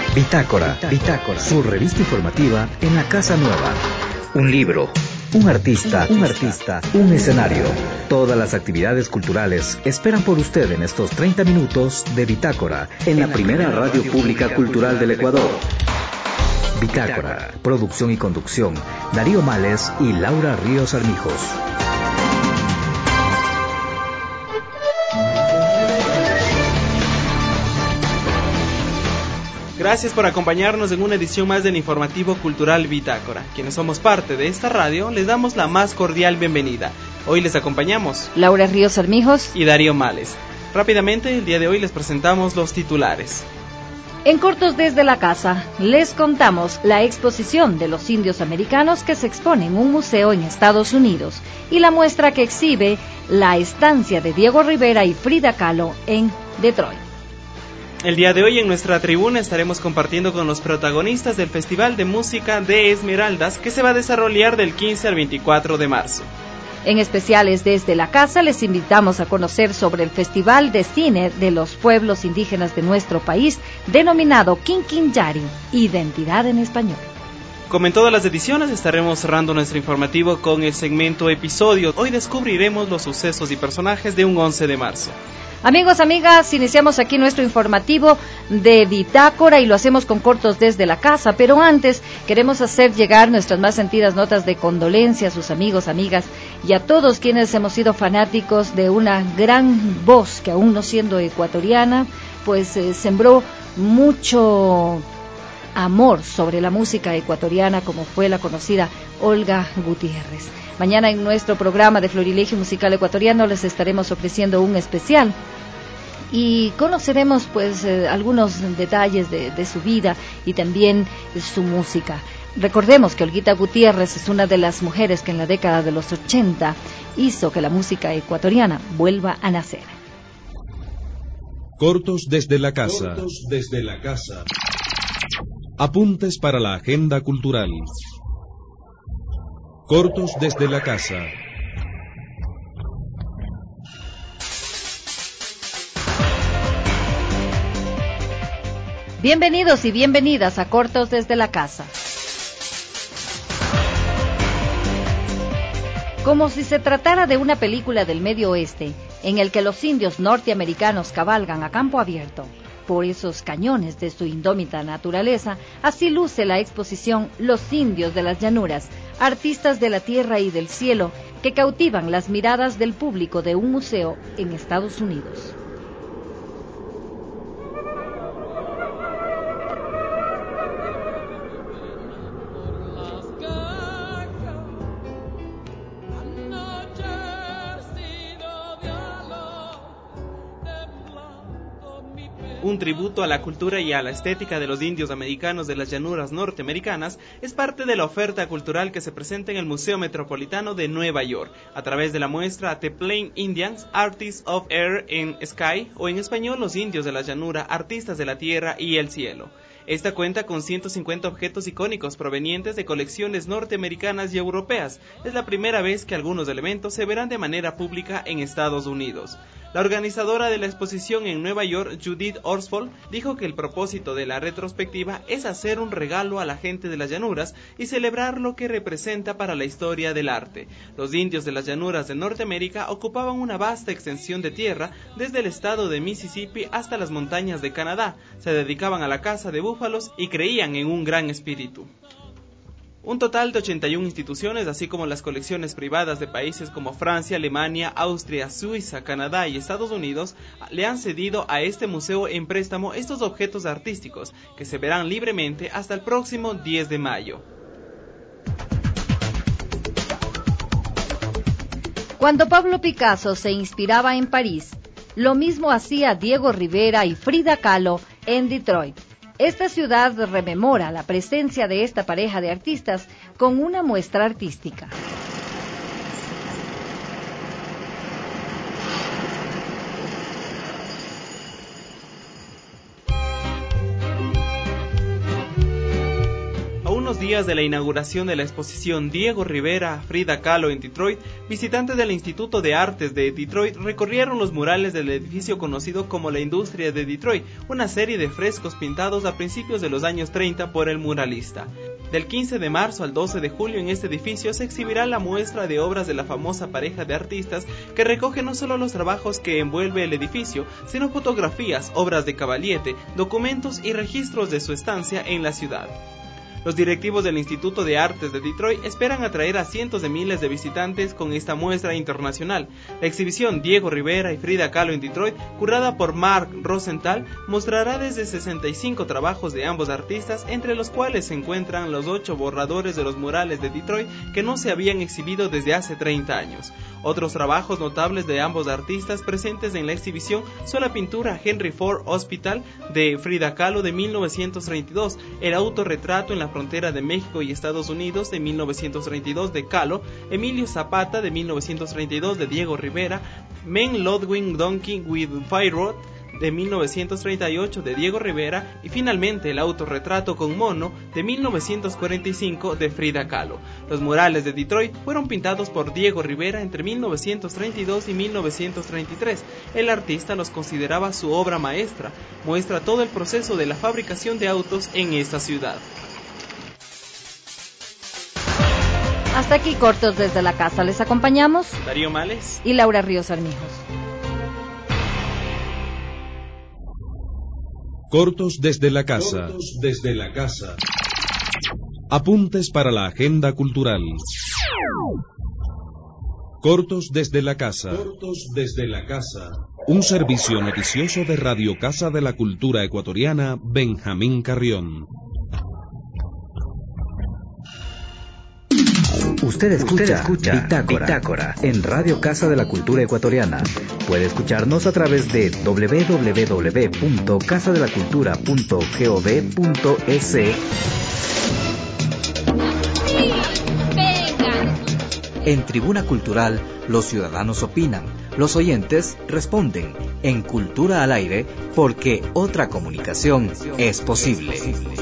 Bitácora, su revista informativa en la Casa Nueva. Un libro, un artista, un escenario. Todas las actividades culturales esperan por usted en estos 30 minutos de Bitácora en la primera radio pública cultural del Ecuador. Bitácora, producción y conducción, Darío Males y Laura Ríos Armijos. Gracias por acompañarnos en una edición más del informativo cultural Bitácora. Quienes somos parte de esta radio, les damos la más cordial bienvenida. Hoy les acompañamos Laura Ríos Armijos y Darío Males. Rápidamente, el día de hoy les presentamos los titulares. En Cortos desde la Casa, les contamos la exposición de los indios americanos que se expone en un museo en Estados Unidos y la muestra que exhibe la estancia de Diego Rivera y Frida Kahlo en Detroit. El día de hoy en nuestra tribuna estaremos compartiendo con los protagonistas del Festival de Música de Esmeraldas que se va a desarrollar del 15 al 24 de marzo. En especiales desde la casa les invitamos a conocer sobre el Festival de Cine de los Pueblos Indígenas de nuestro país, denominado Quinquinllari, Identidad en Español. Como en todas las ediciones, estaremos cerrando nuestro informativo con el segmento Episodio. Hoy descubriremos los sucesos y personajes de un 11 de marzo. Amigos, amigas, iniciamos aquí nuestro informativo de Bitácora y lo hacemos con Cortos desde la Casa, pero antes queremos hacer llegar nuestras más sentidas notas de condolencia a sus amigos, amigas y a todos quienes hemos sido fanáticos de una gran voz que aún no siendo ecuatoriana, pues sembró mucho amor sobre la música ecuatoriana como fue la conocida Olga Gutiérrez. Mañana en nuestro programa de Florilegio Musical Ecuatoriano les estaremos ofreciendo un especial y conoceremos pues algunos detalles de su vida y también de su música. Recordemos que Olguita Gutiérrez es una de las mujeres que en la década de los 80 hizo que la música ecuatoriana vuelva a nacer. Cortos desde la casa. Apuntes para la agenda cultural. Cortos desde la casa. Bienvenidos y bienvenidas a Cortos desde la Casa. Como si se tratara de una película del Medio Oeste, en el que los indios norteamericanos cabalgan a campo abierto por esos cañones de su indómita naturaleza, así luce la exposición Los Indios de las Llanuras, artistas de la tierra y del cielo que cautivan las miradas del público de un museo en Estados Unidos. Un tributo a la cultura y a la estética de los indios americanos de las llanuras norteamericanas es parte de la oferta cultural que se presenta en el Museo Metropolitano de Nueva York, a través de la muestra The Plain Indians, Artists of Air and Sky, o en español Los Indios de la Llanura, Artistas de la Tierra y el Cielo. Esta cuenta con 150 objetos icónicos provenientes de colecciones norteamericanas y europeas. Es la primera vez que algunos elementos se verán de manera pública en Estados Unidos. La organizadora de la exposición en Nueva York, Judith Horsfall, dijo que el propósito de la retrospectiva es hacer un regalo a la gente de las llanuras y celebrar lo que representa para la historia del arte. Los indios de las llanuras de Norteamérica ocupaban una vasta extensión de tierra desde el estado de Mississippi hasta las montañas de Canadá, se dedicaban a la caza de búfalos y creían en un gran espíritu. Un total de 81 instituciones, así como las colecciones privadas de países como Francia, Alemania, Austria, Suiza, Canadá y Estados Unidos, le han cedido a este museo en préstamo estos objetos artísticos, que se verán libremente hasta el próximo 10 de mayo. Cuando Pablo Picasso se inspiraba en París, lo mismo hacía Diego Rivera y Frida Kahlo en Detroit. Esta ciudad rememora la presencia de esta pareja de artistas con una muestra artística. 2 días de la inauguración de la exposición Diego Rivera, Frida Kahlo en Detroit, visitantes del Instituto de Artes de Detroit recorrieron los murales del edificio conocido como la Industria de Detroit, una serie de frescos pintados a principios de los años 30 por el muralista. Del 15 de marzo al 12 de julio en este edificio se exhibirá la muestra de obras de la famosa pareja de artistas que recoge no solo los trabajos que envuelve el edificio, sino fotografías, obras de Cavaliete, documentos y registros de su estancia en la ciudad. Los directivos del Instituto de Artes de Detroit esperan atraer a cientos de miles de visitantes con esta muestra internacional. La exhibición Diego Rivera y Frida Kahlo en Detroit, curada por Mark Rosenthal, mostrará desde 65 trabajos de ambos artistas, entre los cuales se encuentran los 8 borradores de los murales de Detroit que no se habían exhibido desde hace 30 años. Otros trabajos notables de ambos artistas presentes en la exhibición son la pintura Henry Ford Hospital de Frida Kahlo de 1932, el autorretrato en la frontera de México y Estados Unidos de 1932 de Kahlo, Emilio Zapata de 1932 de Diego Rivera, Men Ludwig Donkey with Fire Rod de 1938 de Diego Rivera y finalmente el autorretrato con mono de 1945 de Frida Kahlo. Los murales de Detroit fueron pintados por Diego Rivera entre 1932 y 1933. El artista los consideraba su obra maestra. Muestra todo el proceso de la fabricación de autos en esta ciudad. Hasta aquí Cortos desde la Casa. Les acompañamos Darío Males y Laura Ríos Armijos. Cortos desde la casa. Cortos desde la casa. Apuntes para la agenda cultural. Cortos desde la casa. Cortos desde la casa. Un servicio noticioso de Radio Casa de la Cultura Ecuatoriana, Benjamín Carrión. Usted escucha Bitácora en Radio Casa de la Cultura Ecuatoriana. Puede escucharnos a través de www.casadelacultura.gov.es. En Tribuna Cultural, los ciudadanos opinan, los oyentes responden. En Cultura al Aire, porque otra comunicación es posible.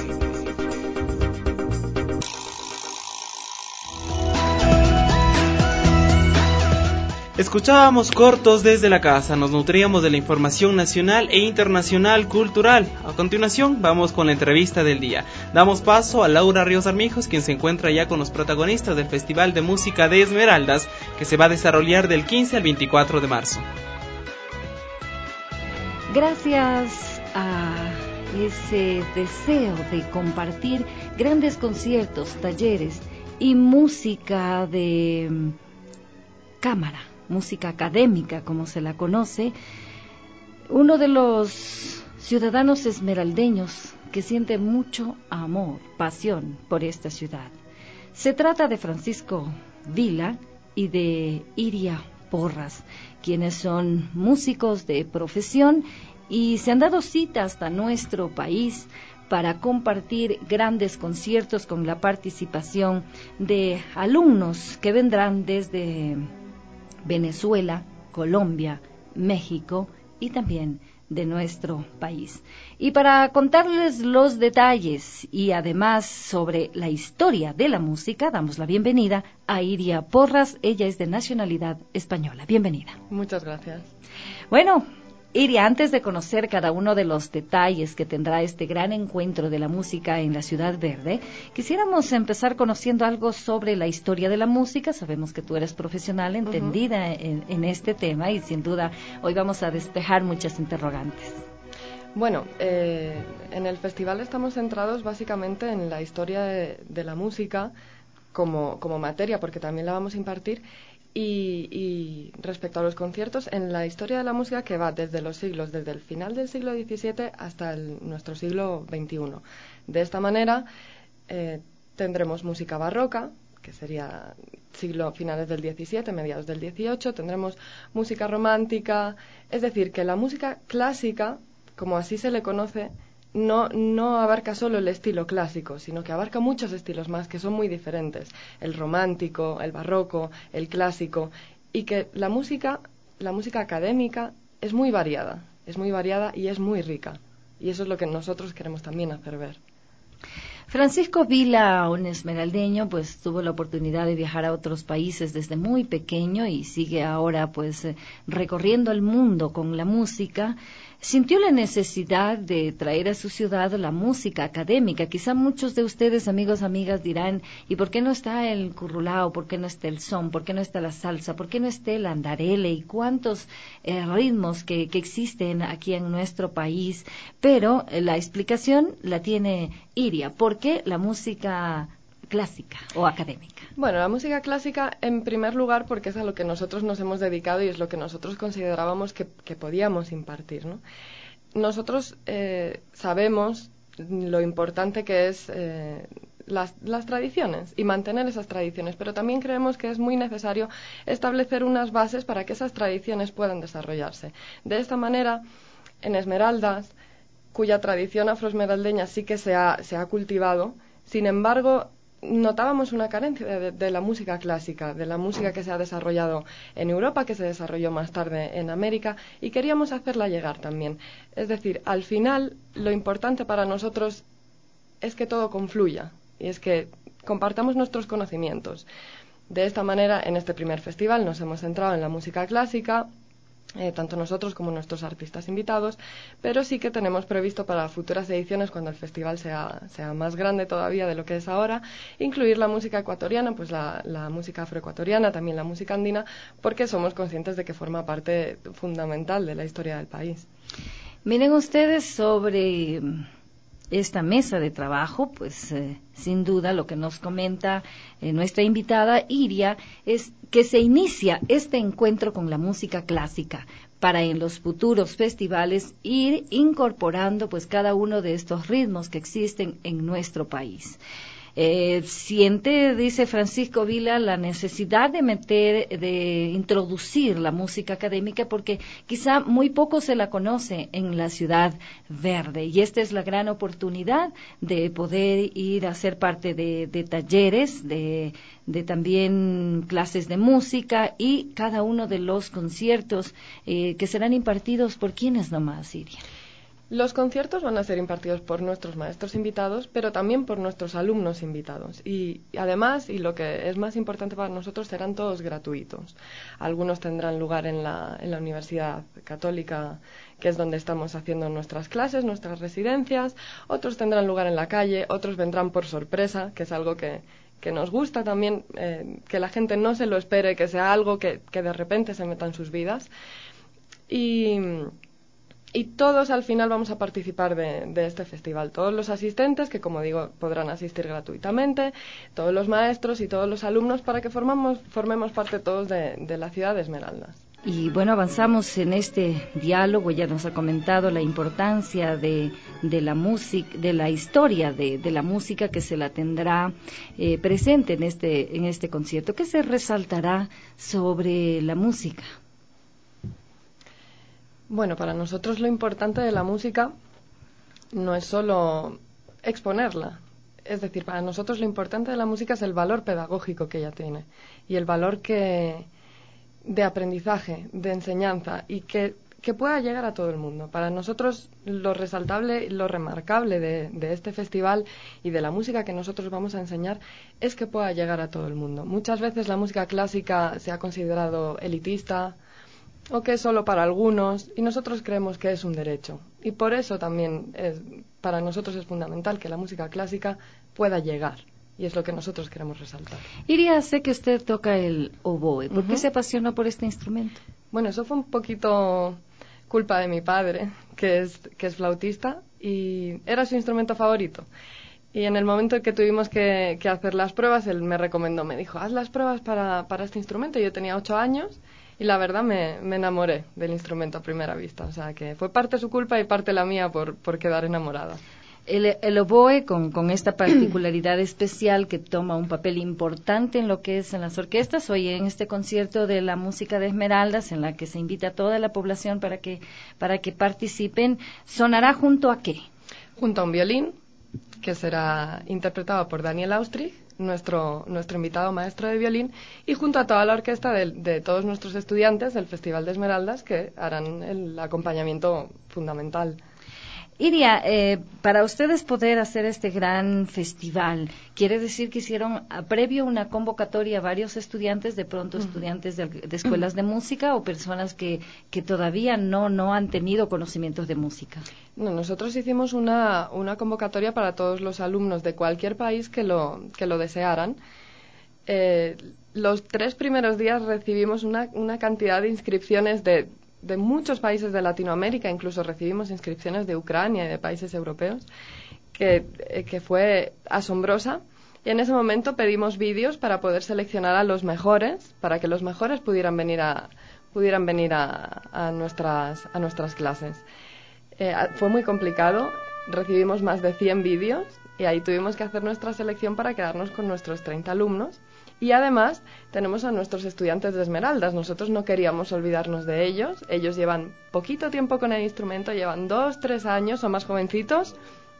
Escuchábamos Cortos desde la Casa, nos nutríamos de la información nacional e internacional cultural. A continuación, vamos con la entrevista del día. Damos paso a Laura Ríos Armijos, quien se encuentra ya con los protagonistas del Festival de Música de Esmeraldas, que se va a desarrollar del 15 al 24 de marzo. Gracias a ese deseo de compartir grandes conciertos, talleres y música de cámara, música académica como se la conoce, uno de los ciudadanos esmeraldeños que siente mucho amor, pasión por esta ciudad. Se trata de Francisco Vila y de Iria Porras, quienes son músicos de profesión y se han dado cita hasta nuestro país para compartir grandes conciertos con la participación de alumnos que vendrán desde Venezuela, Colombia, México y también de nuestro país. Y para contarles los detalles y además sobre la historia de la música, damos la bienvenida a Iria Porras. Ella es de nacionalidad española. Bienvenida. Muchas gracias. Bueno, Iria, antes de conocer cada uno de los detalles que tendrá este gran encuentro de la música en la Ciudad Verde, quisiéramos empezar conociendo algo sobre la historia de la música. Sabemos que tú eres profesional, entendida en este tema, y sin duda hoy vamos a despejar muchas interrogantes. Bueno, en el festival estamos centrados básicamente en la historia de la música como materia, porque también la vamos a impartir. Y respecto a los conciertos, en la historia de la música que va desde el final del siglo XVII hasta nuestro siglo XXI. De esta manera tendremos música barroca, que sería finales del XVII, mediados del XVIII, tendremos música romántica, es decir, que la música clásica, como así se le conoce, no abarca solo el estilo clásico, sino que abarca muchos estilos más que son muy diferentes. El romántico, el barroco, el clásico, y que la música académica es muy variada y es muy rica. Y eso es lo que nosotros queremos también hacer ver. Francisco Vila, un esmeraldeño, pues tuvo la oportunidad de viajar a otros países desde muy pequeño y sigue ahora pues recorriendo el mundo con la música. Sintió la necesidad de traer a su ciudad la música académica. Quizá muchos de ustedes, amigos, amigas, dirán, ¿y por qué no está el currulao? ¿Por qué no está el son? ¿Por qué no está la salsa? ¿Por qué no está el andarele? ¿Y cuántos ritmos que existen aquí en nuestro país? Pero la explicación la tiene Iria. ¿Por qué la música clásica o académica? Bueno, la música clásica, en primer lugar, porque es a lo que nosotros nos hemos dedicado y es lo que nosotros considerábamos que podíamos impartir, ¿no? Nosotros sabemos lo importante que es las tradiciones y mantener esas tradiciones, pero también creemos que es muy necesario establecer unas bases para que esas tradiciones puedan desarrollarse. De esta manera, en Esmeraldas, cuya tradición afroesmeraldeña sí que se ha cultivado, sin embargo, notábamos una carencia de la música clásica, de la música que se ha desarrollado en Europa, que se desarrolló más tarde en América, y queríamos hacerla llegar también. Es decir, al final, lo importante para nosotros es que todo confluya, y es que compartamos nuestros conocimientos. De esta manera, en este primer festival nos hemos centrado en la música clásica, tanto nosotros como nuestros artistas invitados, pero sí que tenemos previsto para futuras ediciones, cuando el festival sea más grande todavía de lo que es ahora, incluir la música ecuatoriana, pues la música afroecuatoriana, también la música andina, porque somos conscientes de que forma parte fundamental de la historia del país. Miren ustedes, sobre esta mesa de trabajo, pues sin duda lo que nos comenta nuestra invitada Iria es que se inicia este encuentro con la música clásica para en los futuros festivales ir incorporando pues cada uno de estos ritmos que existen en nuestro país. Siente, dice Francisco Vila, la necesidad de introducir la música académica porque quizá muy poco se la conoce en la ciudad verde y esta es la gran oportunidad de poder ir a ser parte de talleres, de también clases de música y cada uno de los conciertos que serán impartidos por quienes nomás, Iria. Los conciertos van a ser impartidos por nuestros maestros invitados, pero también por nuestros alumnos invitados. Y además, y lo que es más importante para nosotros, serán todos gratuitos. Algunos tendrán lugar en la Universidad Católica, que es donde estamos haciendo nuestras clases, nuestras residencias. Otros tendrán lugar en la calle, otros vendrán por sorpresa, que es algo que nos gusta también, que la gente no se lo espere, que sea algo que de repente se meta en sus vidas. Y todos al final vamos a participar de este festival. Todos los asistentes, que como digo, podrán asistir gratuitamente, todos los maestros y todos los alumnos, para que formemos parte todos de la ciudad de Esmeraldas. Y bueno, avanzamos en este diálogo. Ya nos ha comentado la importancia de la música, de la historia de la música que se la tendrá presente en este concierto. ¿Qué se resaltará sobre la música? Bueno, para nosotros lo importante de la música no es solo exponerla. Es decir, para nosotros lo importante de la música es el valor pedagógico que ella tiene y el valor de aprendizaje, de enseñanza y que pueda llegar a todo el mundo. Para nosotros lo resaltable, lo remarcable de este festival y de la música que nosotros vamos a enseñar es que pueda llegar a todo el mundo. Muchas veces la música clásica se ha considerado elitista, o que es solo para algunos, y nosotros creemos que es un derecho. Y por eso también para nosotros es fundamental que la música clásica pueda llegar, y es lo que nosotros queremos resaltar. Iria, sé que usted toca el oboe. ¿Por qué se apasionó por este instrumento? Bueno, eso fue un poquito culpa de mi padre, que es flautista, y era su instrumento favorito. Y en el momento en que tuvimos que hacer las pruebas, él me recomendó, me dijo, haz las pruebas para este instrumento. Yo tenía 8 años, y la verdad me enamoré del instrumento a primera vista. O sea, que fue parte su culpa y parte la mía por quedar enamorada. El oboe, con esta particularidad especial que toma un papel importante en lo que es en las orquestas, hoy en este concierto de la música de Esmeraldas, en la que se invita a toda la población para que participen, ¿sonará junto a qué? Junto a un violín, que será interpretado por Daniel Austrich, nuestro invitado maestro de violín, y junto a toda la orquesta de todos nuestros estudiantes del Festival de Esmeraldas, que harán el acompañamiento fundamental. Iria, para ustedes poder hacer este gran festival, ¿quiere decir que hicieron previo una convocatoria a varios estudiantes, de pronto estudiantes de escuelas de música o personas que todavía no han tenido conocimientos de música? No, nosotros hicimos una convocatoria para todos los alumnos de cualquier país que lo desearan. Los 3 primeros días recibimos una cantidad de inscripciones de muchos países de Latinoamérica, incluso recibimos inscripciones de Ucrania y de países europeos, que fue asombrosa. Y en ese momento pedimos vídeos para poder seleccionar a los mejores, para que los mejores pudieran venir a nuestras clases. Fue muy complicado, recibimos más de 100 vídeos y ahí tuvimos que hacer nuestra selección para quedarnos con nuestros 30 alumnos. Y además tenemos a nuestros estudiantes de Esmeraldas. Nosotros no queríamos olvidarnos de ellos. Ellos llevan poquito tiempo con el instrumento, llevan 2, 3 años, son más jovencitos.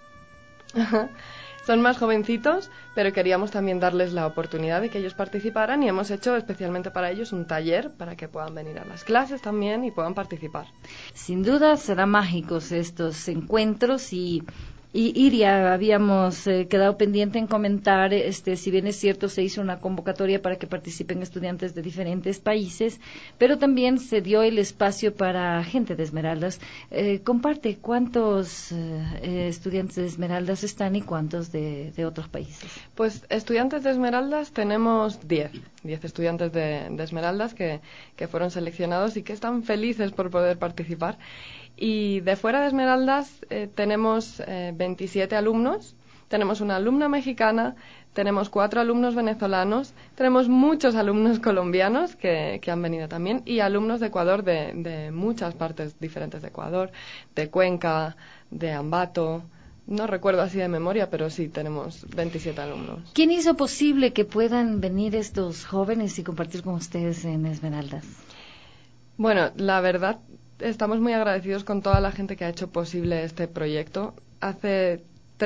Son más jovencitos, pero queríamos también darles la oportunidad de que ellos participaran y hemos hecho especialmente para ellos un taller para que puedan venir a las clases también y puedan participar. Sin duda serán mágicos estos encuentros y Iria, habíamos quedado pendiente en comentar, si bien es cierto, se hizo una convocatoria para que participen estudiantes de diferentes países, pero también se dio el espacio para gente de Esmeraldas. Comparte cuántos estudiantes de Esmeraldas están y cuántos de otros países. Pues estudiantes de Esmeraldas tenemos 10 estudiantes de Esmeraldas que fueron seleccionados y que están felices por poder participar. Y de fuera de Esmeraldas tenemos 27 alumnos, tenemos una alumna mexicana, tenemos 4 alumnos venezolanos, tenemos muchos alumnos colombianos que han venido también y alumnos de Ecuador de muchas partes diferentes de Ecuador, de Cuenca, de Ambato. No recuerdo así de memoria, pero sí, tenemos 27 alumnos. ¿Quién hizo posible que puedan venir estos jóvenes y compartir con ustedes en Esmeraldas? Bueno, la verdad, estamos muy agradecidos con toda la gente que ha hecho posible este proyecto. Hace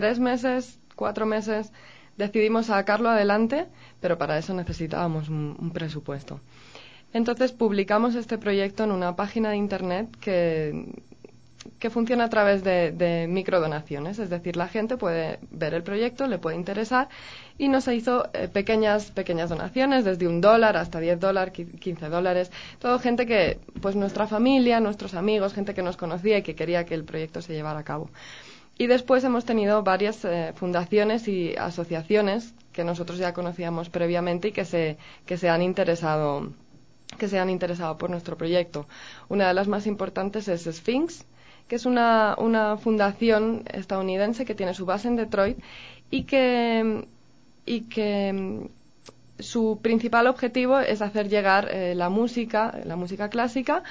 4 meses, decidimos sacarlo adelante, pero para eso necesitábamos un presupuesto. Entonces publicamos este proyecto en una página de internet que funciona a través de microdonaciones, es decir, la gente puede ver el proyecto, le puede interesar y nos hizo pequeñas donaciones, desde $1 hasta $10, $15, todo gente que, pues nuestra familia, nuestros amigos, gente que nos conocía y que quería que el proyecto se llevara a cabo. Y después hemos tenido varias fundaciones y asociaciones que nosotros ya conocíamos previamente y que se han interesado por nuestro proyecto. Una de las más importantes es Sphinx, que es una fundación estadounidense que tiene su base en Detroit y que su principal objetivo es hacer llegar la música clásica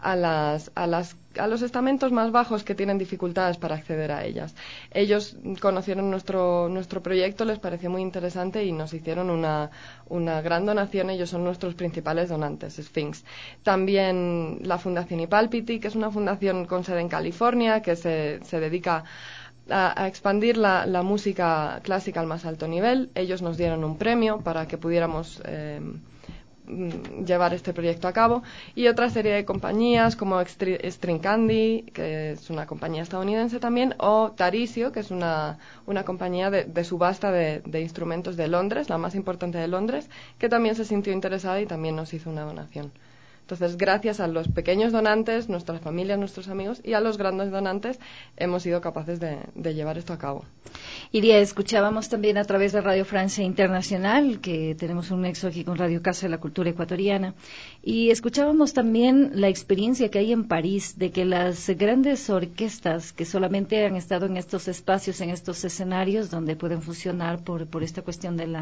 a los estamentos más bajos que tienen dificultades para acceder a ellas. Ellos conocieron nuestro proyecto, les pareció muy interesante y nos hicieron una gran donación. Ellos son nuestros principales donantes, Sphinx. También la Fundación Ipalpiti, que es una fundación con sede en California que se dedica a expandir la música clásica al más alto nivel. Ellos nos dieron un premio para que pudiéramos llevar este proyecto a cabo, y otra serie de compañías como String Candy, que es una compañía estadounidense también, o Tarisio, que es una compañía de subasta de instrumentos de Londres, la más importante de Londres, que también se sintió interesada y también nos hizo una donación. Entonces, gracias a los pequeños donantes, nuestras familias, nuestros amigos, y a los grandes donantes, hemos sido capaces de llevar esto a cabo. Iria, escuchábamos también a través de Radio Francia Internacional, que tenemos un nexo aquí con Radio Casa de la Cultura Ecuatoriana, y escuchábamos también la experiencia que hay en París de que las grandes orquestas que solamente han estado en estos espacios, en estos escenarios donde pueden funcionar por esta cuestión de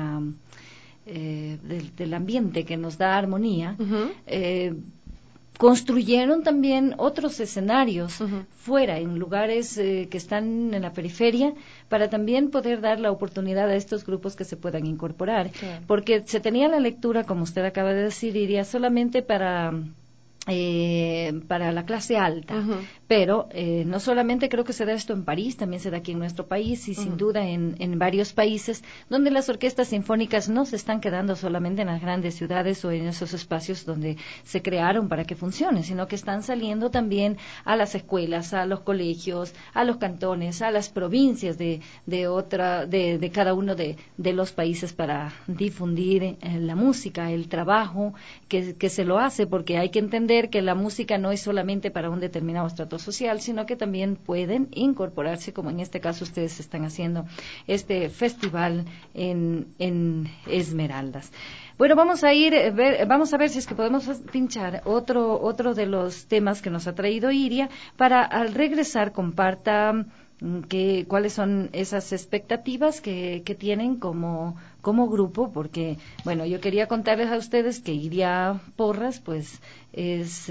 del ambiente que nos da armonía, construyeron también otros escenarios fuera, en lugares que están en la periferia, para también poder dar la oportunidad a estos grupos que se puedan incorporar. Porque se tenía la lectura, como usted acaba de decir, Iria, solamente para para la clase alta, pero no solamente creo que se da esto en París, también se da aquí en nuestro país y sin duda en varios países donde las orquestas sinfónicas no se están quedando solamente en las grandes ciudades o en esos espacios donde se crearon para que funcione, sino que están saliendo también a las escuelas, a los colegios, a los cantones, a las provincias de cada uno de los países para difundir la música, el trabajo que se lo hace, porque hay que entender que la música no es solamente para un determinado estrato social, sino que también pueden incorporarse, como en este caso ustedes están haciendo este festival en Esmeraldas. Bueno, vamos a ver si es que podemos pinchar otro de los temas que nos ha traído Iria, para al regresar comparta cuáles son esas expectativas que tienen como grupo, porque, bueno, yo quería contarles a ustedes que Iria Porras, pues, es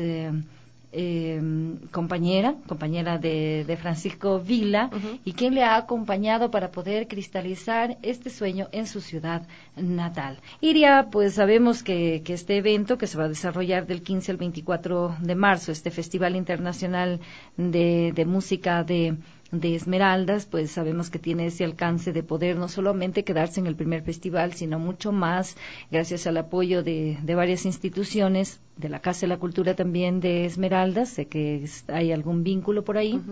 compañera de Francisco Vila, y quien le ha acompañado para poder cristalizar este sueño en su ciudad natal. Iria, pues sabemos que este evento que se va a desarrollar del 15 al 24 de marzo, este Festival Internacional de Música de Esmeraldas, pues sabemos que tiene ese alcance de poder no solamente quedarse en el primer festival, sino mucho más, gracias al apoyo de varias instituciones, de la Casa de la Cultura también de Esmeraldas, sé que hay algún vínculo por ahí.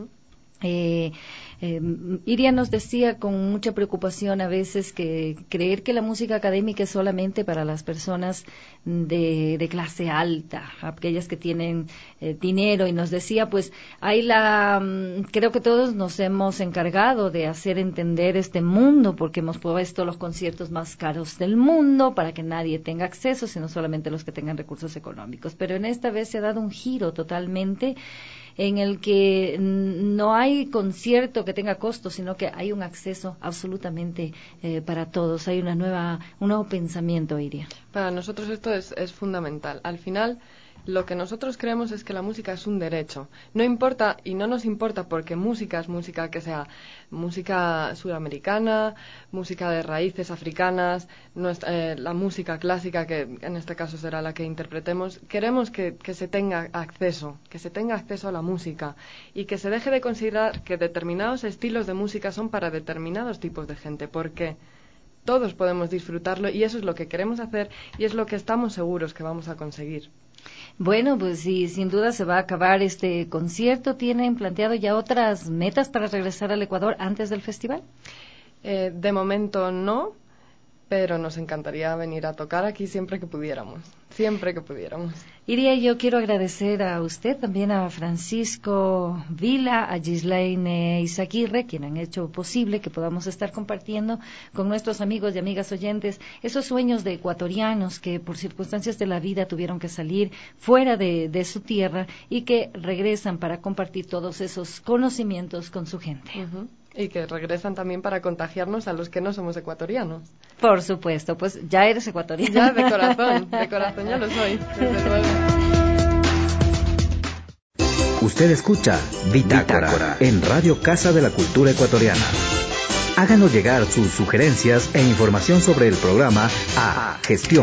Iria nos decía con mucha preocupación a veces que creer que la música académica es solamente para las personas de clase alta, aquellas que tienen dinero, y nos decía, pues creo que todos nos hemos encargado de hacer entender este mundo, porque hemos puesto los conciertos más caros del mundo para que nadie tenga acceso, sino solamente los que tengan recursos económicos, pero en esta vez se ha dado un giro totalmente en el que no hay concierto que tenga costo, sino que hay un acceso absolutamente para todos. Hay un nuevo pensamiento, Iria. Para nosotros esto es fundamental. Al final, lo que nosotros creemos es que la música es un derecho. No importa, y no nos importa, porque música es música, que sea música sudamericana, música de raíces africanas, la música clásica, que en este caso será la que interpretemos. Queremos que se tenga acceso a la música, y que se deje de considerar que determinados estilos de música son para determinados tipos de gente, porque todos podemos disfrutarlo, y eso es lo que queremos hacer, y es lo que estamos seguros que vamos a conseguir. Bueno, pues sí, sin duda se va a acabar este concierto. ¿Tienen planteado ya otras metas para regresar al Ecuador antes del festival? De momento no, pero nos encantaría venir a tocar aquí siempre que pudiéramos. Iria, yo quiero agradecer a usted, también a Francisco Vila, a Gislaine Izaguirre, quien han hecho posible que podamos estar compartiendo con nuestros amigos y amigas oyentes esos sueños de ecuatorianos que por circunstancias de la vida tuvieron que salir fuera de su tierra y que regresan para compartir todos esos conocimientos con su gente. Y que regresan también para contagiarnos a los que no somos ecuatorianos. Por supuesto, pues ya eres ecuatoriano. Ya, de corazón ya lo soy, desde luego. Usted escucha Bitácora en Radio Casa de la Cultura Ecuatoriana. Háganos llegar sus sugerencias e información sobre el programa a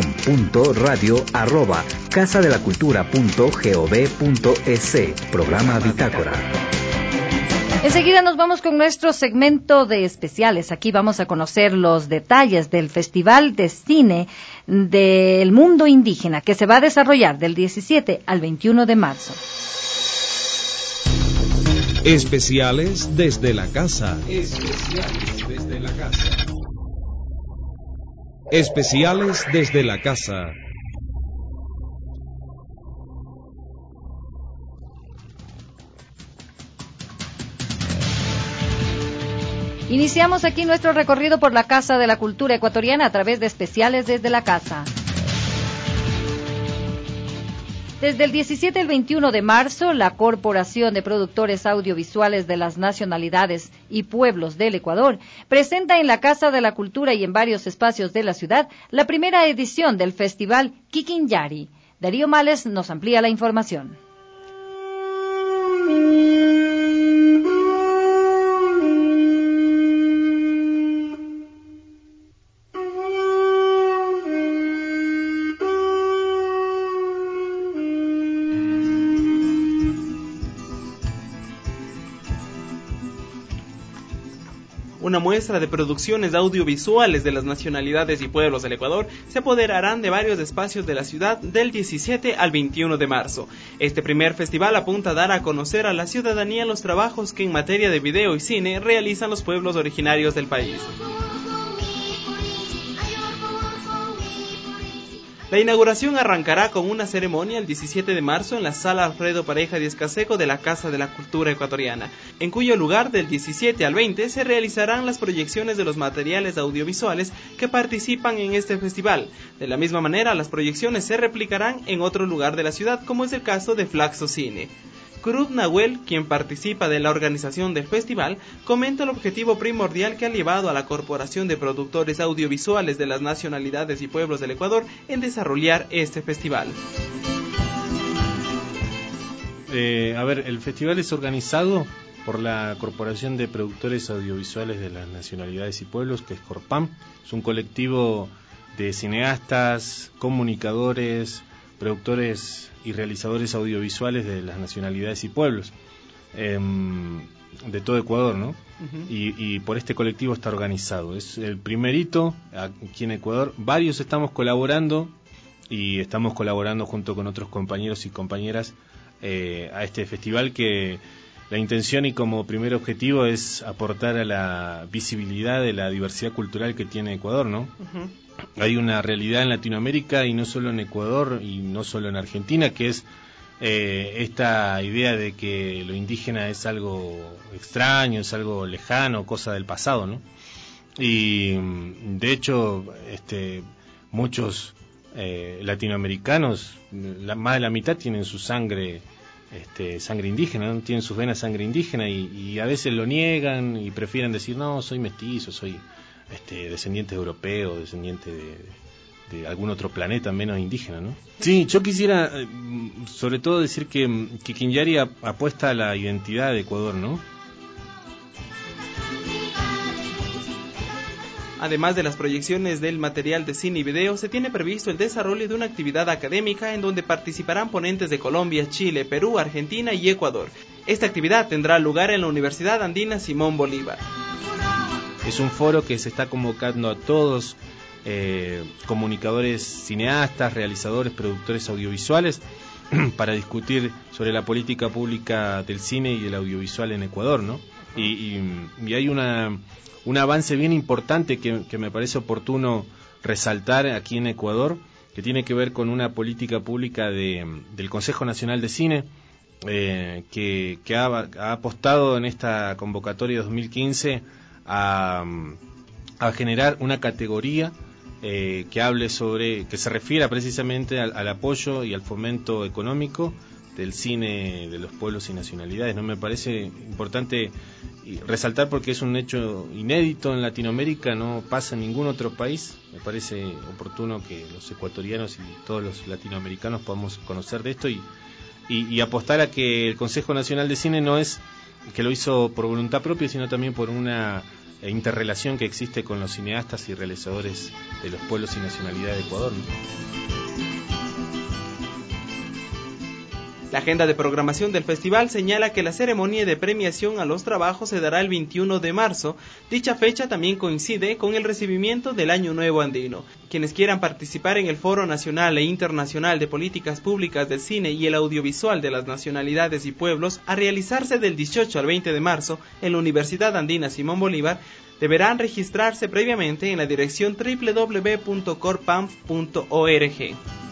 gestion.radio@casadelacultura.gov.es. Programa Bitácora. Enseguida nos vamos con nuestro segmento de especiales. Aquí vamos a conocer los detalles del Festival de Cine del Mundo Indígena, que se va a desarrollar del 17 al 21 de marzo. Especiales desde la casa. Especiales desde la casa. Iniciamos aquí nuestro recorrido por la Casa de la Cultura Ecuatoriana a través de especiales desde la casa. Desde el 17 al 21 de marzo, la Corporación de Productores Audiovisuales de las Nacionalidades y Pueblos del Ecuador presenta en la Casa de la Cultura y en varios espacios de la ciudad la primera edición del Festival Kikinyari. Darío Males nos amplía la información. Una muestra de producciones audiovisuales de las nacionalidades y pueblos del Ecuador se apoderarán de varios espacios de la ciudad del 17 al 21 de marzo. Este primer festival apunta a dar a conocer a la ciudadanía los trabajos que en materia de video y cine realizan los pueblos originarios del país. La inauguración arrancará con una ceremonia el 17 de marzo en la Sala Alfredo Pareja Díez Canseco de la Casa de la Cultura Ecuatoriana, en cuyo lugar del 17 al 20 se realizarán las proyecciones de los materiales audiovisuales que participan en este festival. De la misma manera, las proyecciones se replicarán en otro lugar de la ciudad, como es el caso de Flaxo Cine. Cruz Nahuel, quien participa de la organización del festival, comenta el objetivo primordial que ha llevado a la Corporación de Productores Audiovisuales de las Nacionalidades y Pueblos del Ecuador en desarrollar este festival. El festival es organizado por la Corporación de Productores Audiovisuales de las Nacionalidades y Pueblos, que es Corpam. Es un colectivo de cineastas, comunicadores, productores y realizadores audiovisuales de las nacionalidades y pueblos de todo Ecuador, ¿no? Uh-huh. Y por este colectivo está organizado. Es el primer hito aquí en Ecuador. Varios estamos colaborando y estamos colaborando junto con otros compañeros y compañeras a este festival, que la intención y como primer objetivo es aportar a la visibilidad de la diversidad cultural que tiene Ecuador, ¿no? Uh-huh. Hay una realidad en Latinoamérica, y no solo en Ecuador y no solo en Argentina, que es esta idea de que lo indígena es algo extraño, es algo lejano, cosa del pasado, ¿no? Y de hecho, muchos latinoamericanos, más de la mitad tienen su sangre indígena, ¿no? Tienen sus venas sangre indígena, y a veces lo niegan y prefieren decir, no, soy mestizo, soy descendiente europeo, descendiente de algún otro planeta menos indígena, ¿no? Sí, yo quisiera sobre todo decir que Quinllari apuesta a la identidad de Ecuador, ¿no? Además de las proyecciones del material de cine y video, se tiene previsto el desarrollo de una actividad académica en donde participarán ponentes de Colombia, Chile, Perú, Argentina y Ecuador. Esta actividad tendrá lugar en la Universidad Andina Simón Bolívar. Es un foro que se está convocando a todos, comunicadores, cineastas, realizadores, productores audiovisuales, para discutir sobre la política pública del cine y del audiovisual en Ecuador, ¿no? Y hay un avance bien importante que me parece oportuno resaltar aquí en Ecuador, que tiene que ver con una política pública del Consejo Nacional de Cine, que ha apostado en esta convocatoria 2015 a generar una categoría que hable que se refiera precisamente al apoyo y al fomento económico del cine de los pueblos y nacionalidades, ¿no? Me parece importante resaltar, porque es un hecho inédito en Latinoamérica, no pasa en ningún otro país. Me parece oportuno que los ecuatorianos y todos los latinoamericanos podamos conocer de esto y apostar a que el Consejo Nacional de Cine no es que lo hizo por voluntad propia, sino también por una interrelación que existe con los cineastas y realizadores de los pueblos y nacionalidades de Ecuador, ¿no? La agenda de programación del festival señala que la ceremonia de premiación a los trabajos se dará el 21 de marzo. Dicha fecha también coincide con el recibimiento del Año Nuevo Andino. Quienes quieran participar en el Foro Nacional e Internacional de Políticas Públicas del Cine y el Audiovisual de las Nacionalidades y Pueblos, a realizarse del 18 al 20 de marzo en la Universidad Andina Simón Bolívar, deberán registrarse previamente en la dirección www.corpam.org.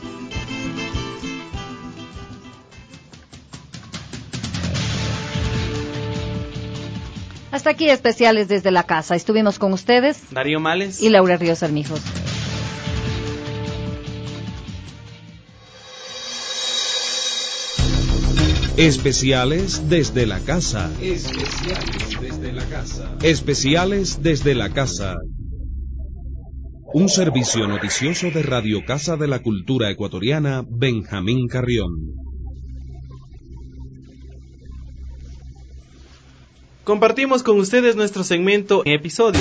Hasta aquí especiales desde la casa. Estuvimos con ustedes Darío Males y Laura Ríos Armijos. Especiales desde la casa. Especiales desde la casa. Especiales desde la casa. Un servicio noticioso de Radio Casa de la Cultura Ecuatoriana, Benjamín Carrión. Compartimos con ustedes nuestro segmento Episodios.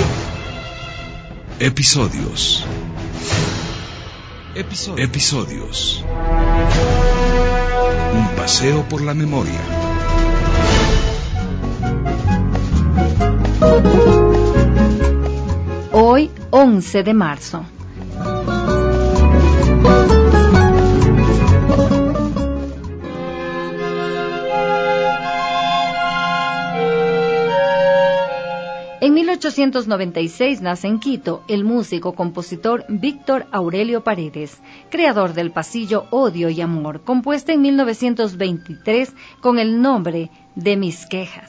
Un paseo por la memoria. 11 de marzo. En 1896 nace en Quito el músico-compositor Víctor Aurelio Paredes, creador del pasillo Odio y Amor, compuesta en 1923 con el nombre de Mis Quejas.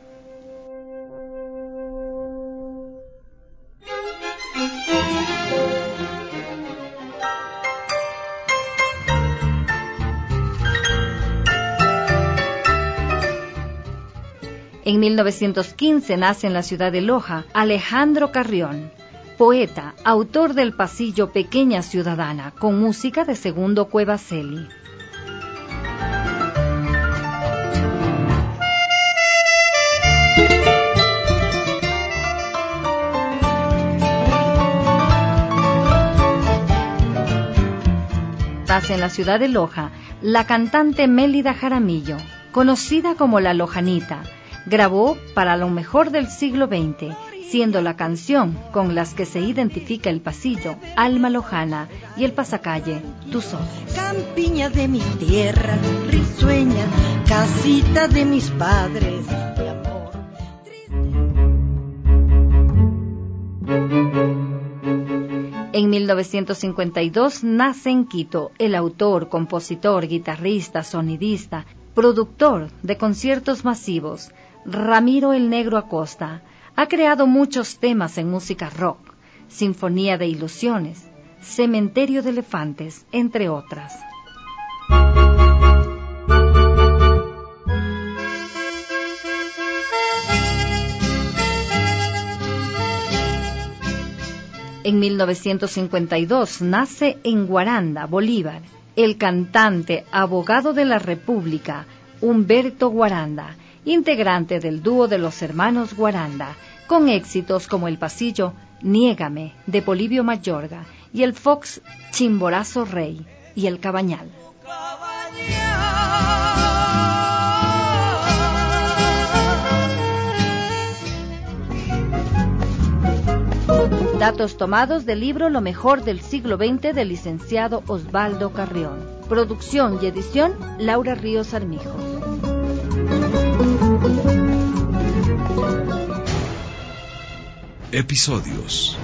En 1915 nace en la ciudad de Loja Alejandro Carrión, poeta, autor del pasillo Pequeña Ciudadana, con música de Segundo Cuevaceli. Nace en la ciudad de Loja la cantante Mélida Jaramillo, conocida como La Lojanita. Grabó para lo mejor del siglo XX, siendo la canción con las que se identifica el pasillo Alma Lojana y el pasacalle Tus Ojos. Campiña de mi tierra, risueña, casita de mis padres, mi amor. En 1952 nace en Quito el autor, compositor, guitarrista, sonidista, productor de conciertos masivos, Ramiro el Negro Acosta. Ha creado muchos temas en música rock, Sinfonía de Ilusiones, Cementerio de Elefantes, entre otras. En 1952 nace en Guaranda, Bolívar, el cantante, abogado de la República, Humberto Guaranda, integrante del dúo de los hermanos Guaranda, con éxitos como el pasillo Niégame, de Polibio Mayorga, y el fox Chimborazo Rey y el Cabañal. Datos tomados del libro Lo mejor del siglo XX del licenciado Osvaldo Carrión. Producción y edición Laura Ríos Armijos. Episodios.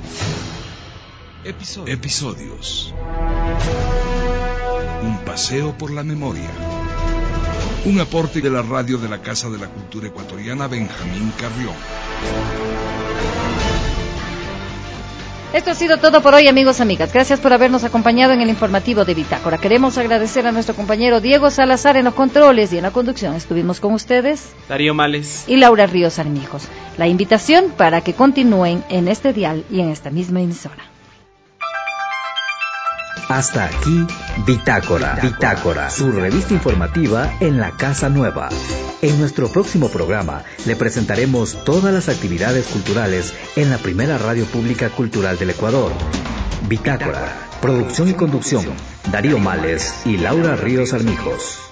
Un paseo por la memoria. Un aporte de la radio de la Casa de la Cultura Ecuatoriana Benjamín Carrión. Esto ha sido todo por hoy, amigos, amigas. Gracias por habernos acompañado en el informativo de Bitácora. Queremos agradecer a nuestro compañero Diego Salazar en los controles y en la conducción. Estuvimos con ustedes Darío Males y Laura Ríos Armijos. La invitación para que continúen en este dial y en esta misma emisora. Hasta aquí Bitácora, su revista informativa en la Casa Nueva. En nuestro próximo programa le presentaremos todas las actividades culturales en la primera radio pública cultural del Ecuador. Bitácora, producción y conducción, Darío Males y Laura Ríos Armijos.